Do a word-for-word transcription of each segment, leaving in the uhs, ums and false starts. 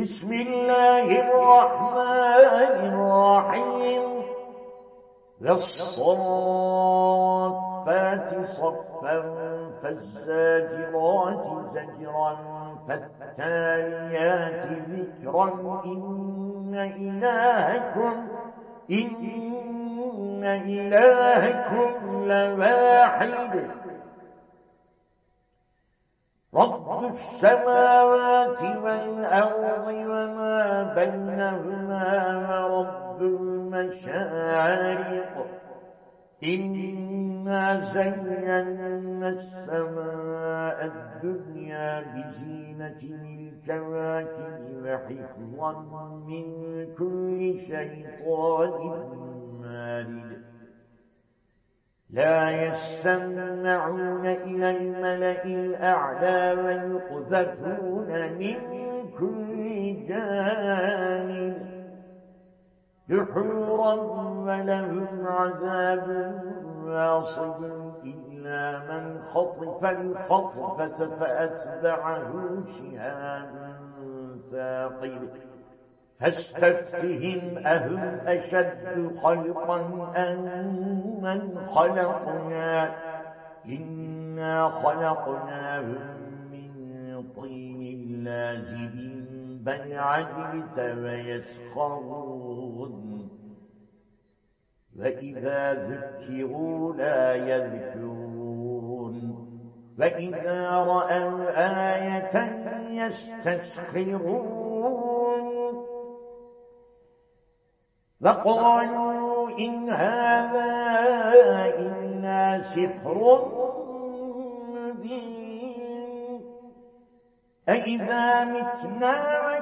بسم الله الرحمن الرحيم والصافات صفا فالزاجرات زجرا فالتاليات ذكرا إن إلهكم إن إلهكم لواحد رب السماوات والأرض وما بينهما ورب المشارق إنا زينا السماء الدنيا بزينة الكواكب وحفظا من كل شيطان مارد لا يستمعون إلى الملأ الأعلى ويقذفون من كل جانب دحورا ولهم عذاب واصب إلا من خطف الخطفة فأتبعه شهاب ثاقب فاستفتهم أهم أشد خلقا أم من خلقنا إنا خلقناهم من طين لازب بل عجبت ويسخرون وإذا ذكروا لا يذكرون وإذا رأوا آية يستسخرون وقالوا إن هذا إلا سحر مبين أإذا متنا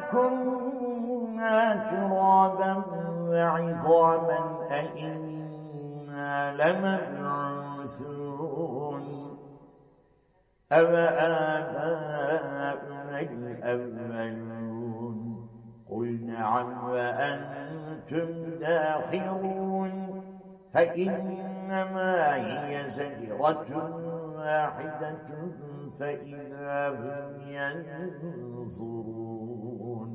وكنا ترابا وعظاما أإنا لمبعوثون أوآباؤنا الأولون قل نعم وأنتم داخرون فإنما هي زجرة واحدة فإذا هم ينظرون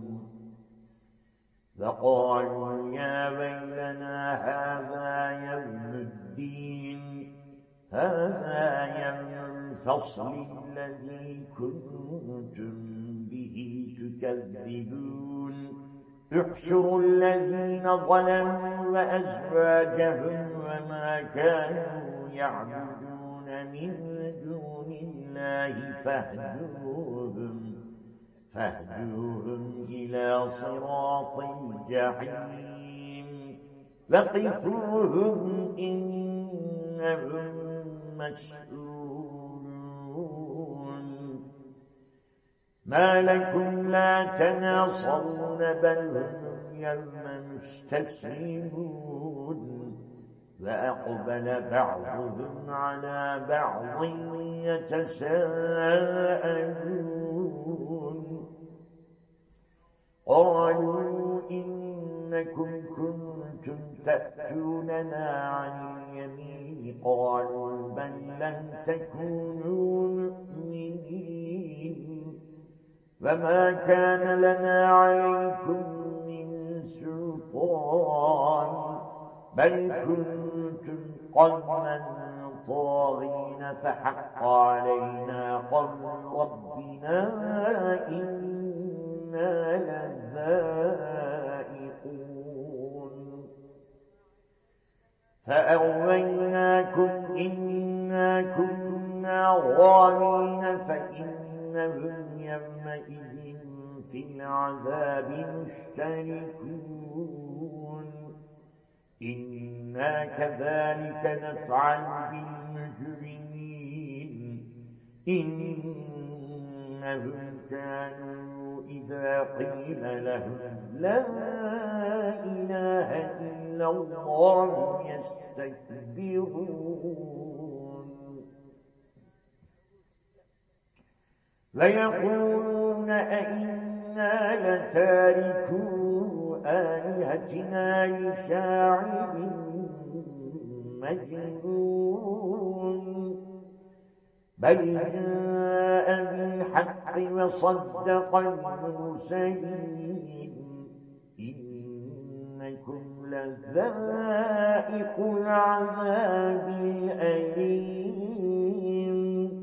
فقالوا يا ويلنا هذا يوم الدين هذا يوم الفصل الذي كنتم به تكذبون احشروا الذين ظلموا وأزواجهم وما كانوا يعبدون من دون الله فاهدوهم فاهدوهم إلى صراط الجحيم وقفوهم إنهم مسؤولون ما لكم لا تناصرون بل هم يوم مستسلمون وأقبل بعضهم على بعض يتساءلون قالوا إنكم كنتم تأتوننا عن اليمين قالوا بل لم تكونوا مؤمنين وما كان لنا عليكم من سلطان بل كنتم قوما طاغين فحق علينا قول ربنا إنا لذائقون فأغويناكم إنا كنا غالين فإنهم يومئذ في العذاب مشتركون إنا كذلك نفعل بالمجرمين إنهم كانوا إذا قيل لهم لا إله إلا الله يستكبرون ويقولون أئنا لتاركو آلهتنا لشاعر مجنون بل جاء بالحق بالحق وصدق المرسلين إنكم لذائق العذاب الأليم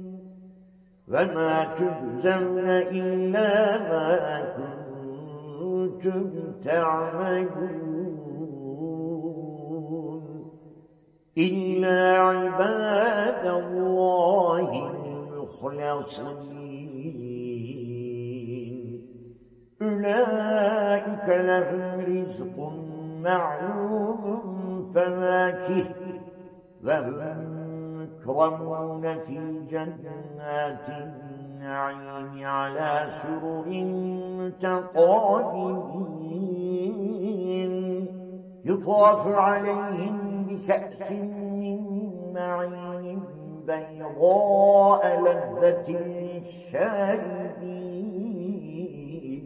وما تجزون إلا ما كنتم تعملون إلا عباد الله المخلصين أولئك لهم رزق معلوم فواكه وهم مكرمون في جنات النعيم على سرر متقابلين يطاف عليهم بكأس من معين بيضاء لذة للشاربين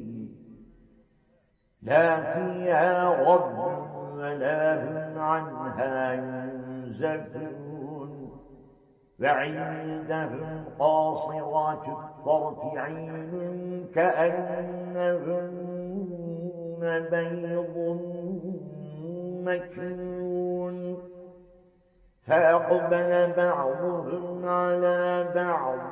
لا فيها غضب ولا هم عنها ينزفون وعندهم قاصرات الطرف عين كأنهن بيض مكنون فأقبل بعضهم على بعض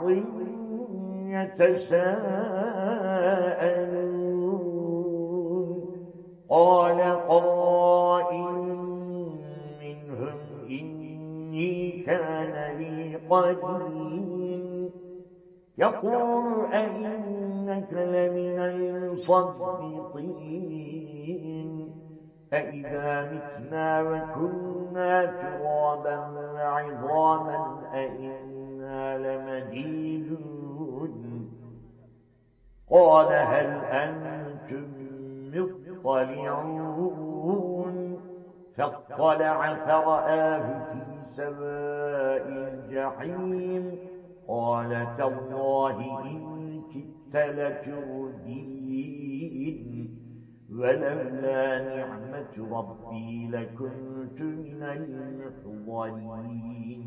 يتساءلون قال قائل منهم إني كان لي قرين يقول أئنك لمن المصدقين أئذا متنا وكنا ترابا وعظاما أئنا لمدينون قال هل أنتم مطلعون فاطلع فرآه في سواء الجحيم قال تالله إن كدت لتردين ولولا نعمة ربي لكنت من المحضرين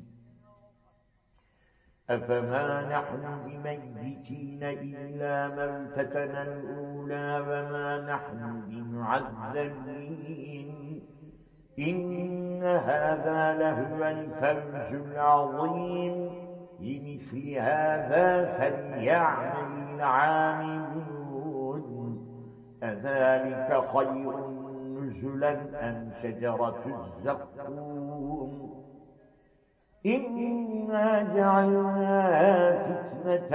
أفما نحن بميتين إلا موتتنا الأولى وما نحن بمعذبين إن هذا لهو الفوز العظيم لمثل هذا فليعمل العاملون أذلك خير نزلا أم شجرة الزقوم إنا جعلناها فتنة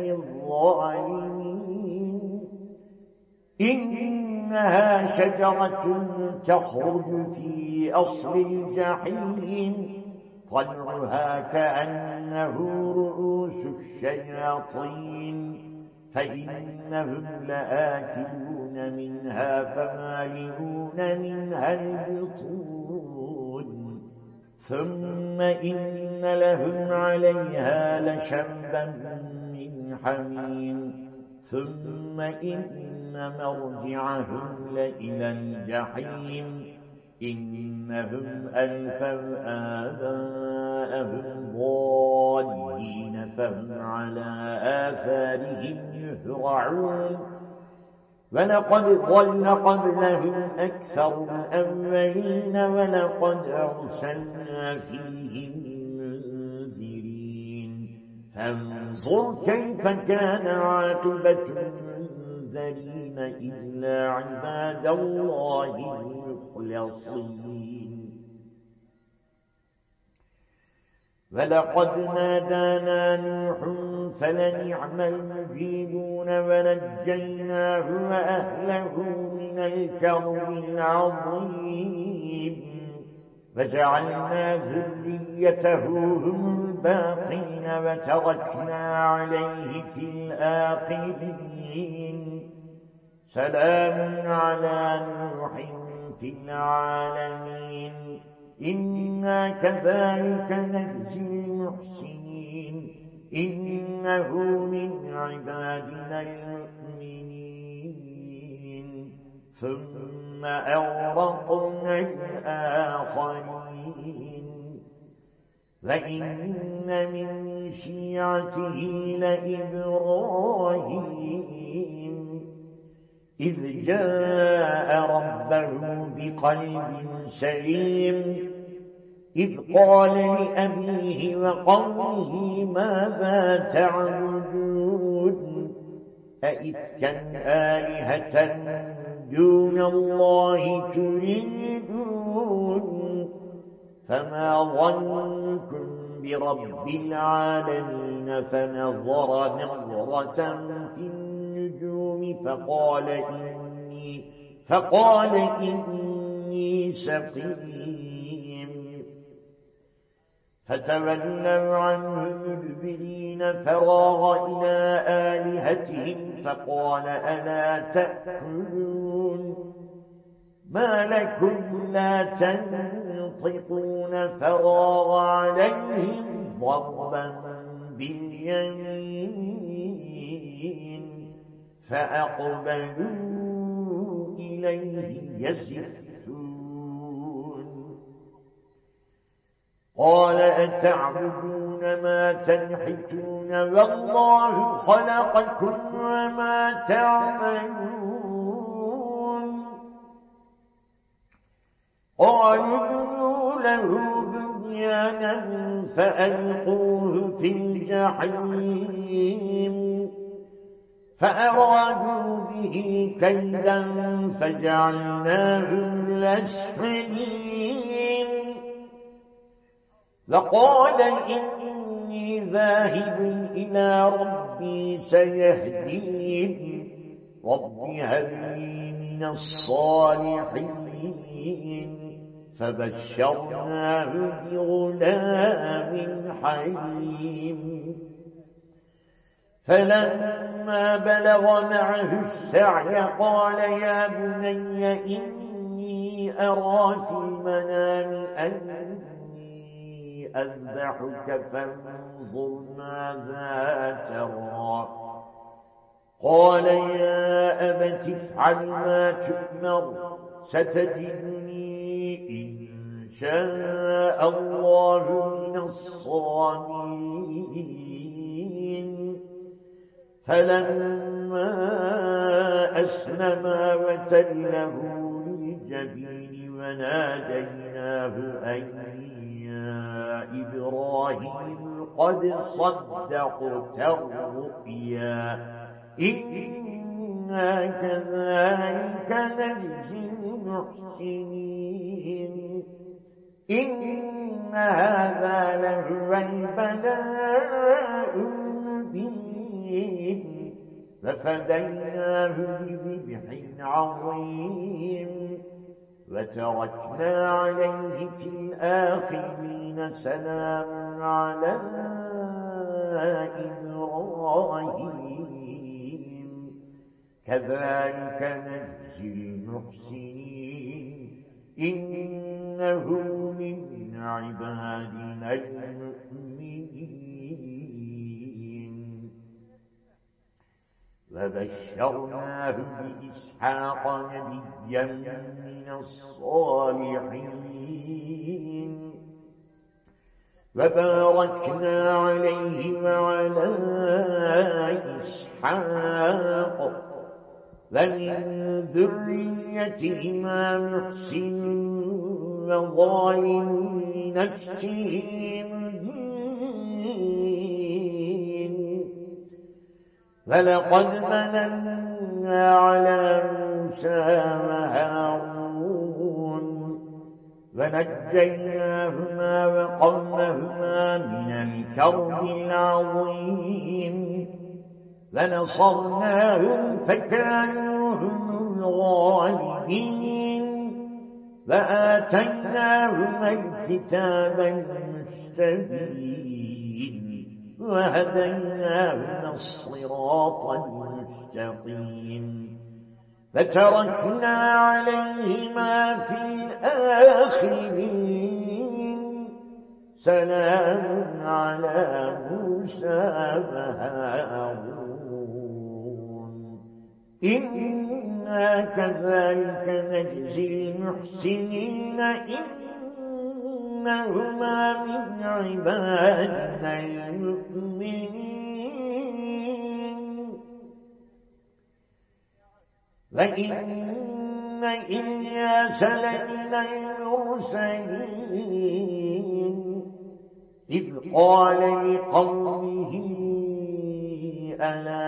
للظالمين إنها شجرة تخرج في أصل الجحيم طلعها كأنه رؤوس الشياطين فإنهم لآكلون منها فمالئون منها البطون ثم إن لهم عليها لشبا من حميم ثم إن مرجعهم لإلى الجحيم إنهم ألفوا آباءهم ضالين فهم على آثارهم يهرعون ولقد ضل قبلهم أكثر الأولين ولقد أرسلنا فيهم منذرين فانظر كيف كان عاقبة المنذرين إلا عباد الله المخلصين ولقد نادانا نوح فلنعم المجيبون ونجيناه وأهله من الكرب العظيم وجعلنا ذريته هم الباقين وتركنا عليه في الآخرين سلام على نوح في العالمين إنا كذلك نجزي المحسنين إنه من عبادنا المؤمنين ثم أورقنا الآخرين وإن من شيعته لإبراهيم إذ جاء ربه بقلب سليم إذ قال لأبيه وقومه ماذا تعبدون أئفكا آلهة دون الله تريدون فما ظنكم برب العالمين فنظر نظرة في النجوم فقال إني, فقال إني سقيم فتولوا عنه مدبرين فراغ إلى آلهتهم فقال ألا تأكلون ما لكم لا تنطقون فراغ عليهم ضربا باليمين فأقبلوا إليه يزفون قال أتعبدون ما تنحتون والله خلقكم وما تعملون قالوا ابنوا له بنيانا فألقوه في الجحيم فأرادوا به كيدا فجعلناه الأسفلين وقال إني ذاهب إلى ربي سيهدين رب هب لي من الصالحين فبشرناه بغلام حليم فلما بلغ معه السعي قال يا بني إني أرى في المنام أني أذبحك فانظر ماذا ترى قال يا أبت افعل ما تؤمر ستجدني إن شاء الله من الصابرين فلما أسلما وتله للجبين وناديناه أن يا إبراهيم قد صدقت الرؤيا إنا كذلك نجزي المحسنين إن هذا لهو البلاء المبين ففديناه بذبح عظيم وتركنا عليه في الآخرين سلام على إبراهيم كذلك نجزي المحسنين إنه من عبادنا المؤمنين وبشرناه بإسحاق نبيا من الصالحين وباركنا عليه وعلى إسحاق ومن ذريتهما محسن وظالم لنفسه مبين ولقد مننا على موسى وهارون ونجيناهما وقومهما من الكرب العظيم ونصرناهم فكانوا هم الغالبين وآتيناهما الكتاب المستبين وهديناهما الصراط المستقيم فتركنا عليهما في الآخرين سلام على موسى وهارون إنا كذلك نجزي المحسنين إن إنهما من عبادنا المؤمنين وإن إلياس لمن المرسلين إذ قال لقومه ألا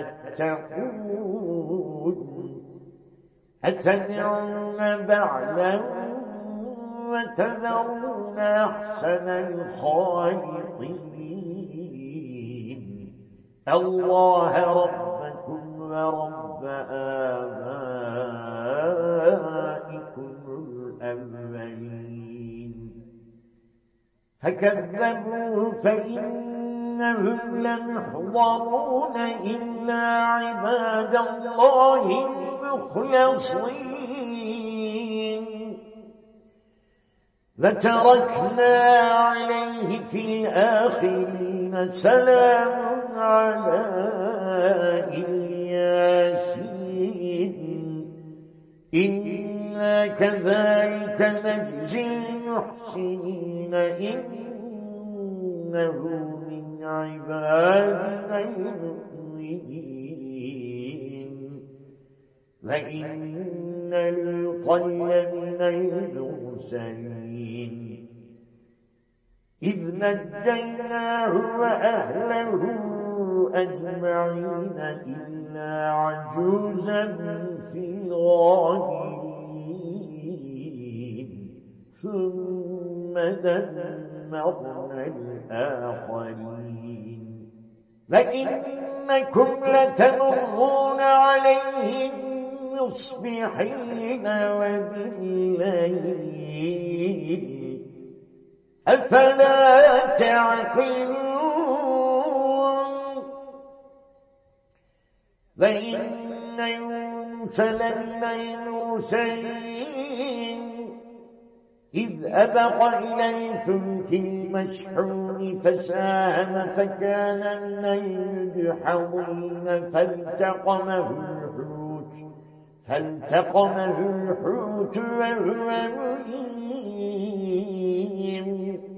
تتقون أتدعون بعلا وتذرون أحسن الخالقين الله ربكم ورب آبائكم الأولين فكذبوا فإنهم لمحضرون إلا عباد الله المخلصين وتركنا عليه في الآخرين سلام على الياسين إنا كذلك نجزي المحسنين إنه من عبادنا المؤمنين وإن لوطا لمن المرسلين إذ نجيناه وأهله أجمعين إلا عجوزا في الغابرين ثم دمرنا الآخرين وإنكم لتمرون عليهم مصبحين وبالليل أفلا تعقلون وإن يونس لمن المرسلين إذ أبق إلى الفلك المشحون فساهم فكان من المدحضين فالتقمه الحوت فالتقمه الحوت وهو مليم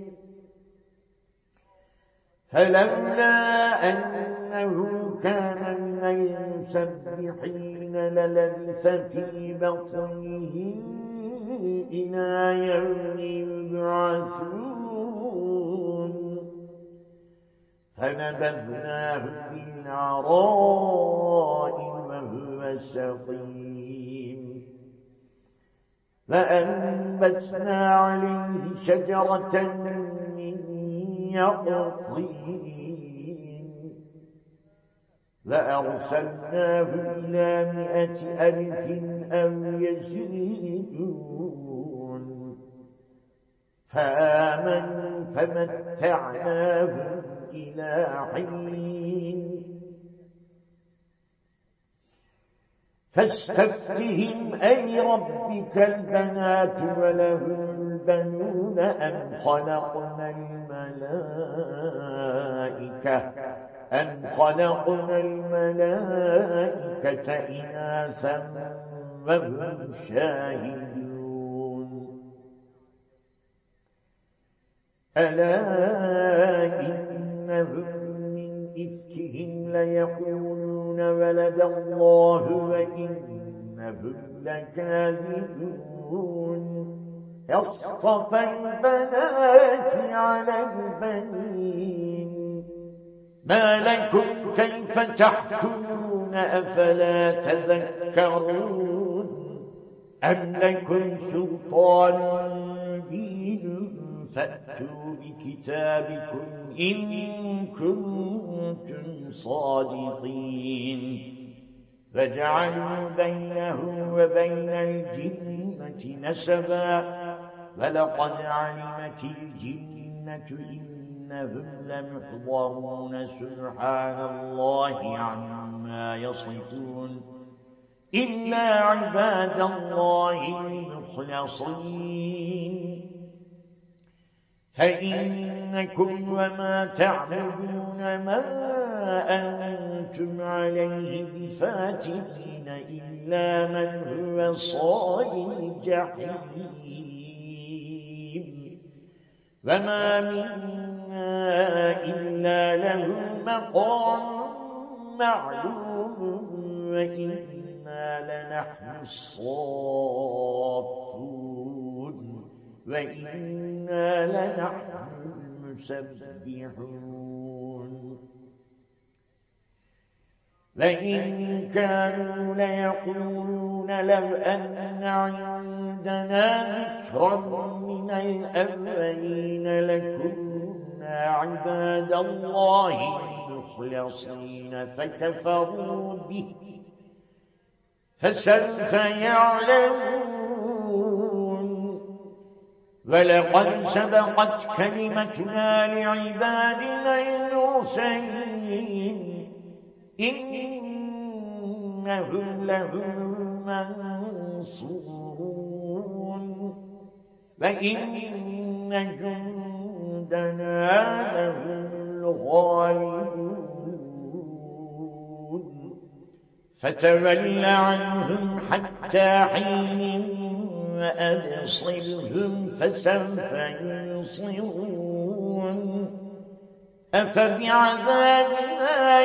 فلولا أنه كان من المسبحين للبث في بطنه إلى يوم يبعثون فنبذناه بالعراء وهو سقيم فأنبتنا عليه شجرة من يقطين فأرسلناه إلى مئة ألف أو يزيدون فآمنوا فمتعناهم إلى حين فاستفتهم ألربك البنات وله البنون أم خلقنا الملائكة أم خلقنا الملائكة إناثا وهم شاهدون ألا إنهم من إفكهم ليقولون ولد الله وإنهم لكاذبون يصطفى البنات على البنين ما لكم كيف تحكمون أفلا تذكرون أم لكم سلطان مبين فأتوا بكتابكم إن كنتم صادقين فجعلوا بينه وبين الجنة نسبا ولقد علمت الجنة إنهم لمحضرون سبحان الله عما يصفون إلا عباد الله المخلصين فإنكم وما تعبدون ما أنتم عليه بفاتنين إلا من هو صال الجحيم وما منا إلا له مقام معلوم وإنا لنحن الصافون وإنا لنحن المسبحون وإن كانوا ليقولون لو أن عندنا ذكرا من الأولين لكنا عباد الله المخلصين فكفروا به فسوف يعلمون ولقد سبقت كلمتنا لعبادنا المرسلين إنهم لهم المنصورون وإن جندنا لهم الغالبون فتول عنهم حتى حين وأبصرهم فسوف يبصرون أفبعذابنا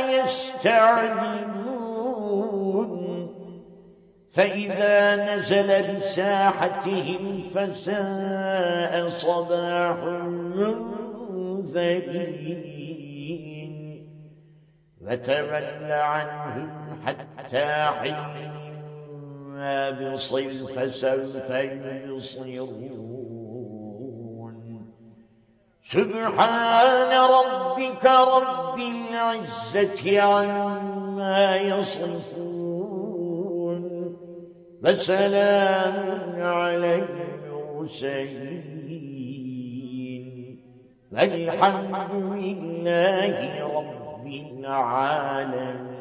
يستعجلون فإذا نزل بساحتهم فساء صباح المنذرين وتول عنهم حتى حين وابصر فسوف يبصرون سبحان ربك رب العزة عما يصفون وسلام على المرسلين والحمد لله رب العالمين.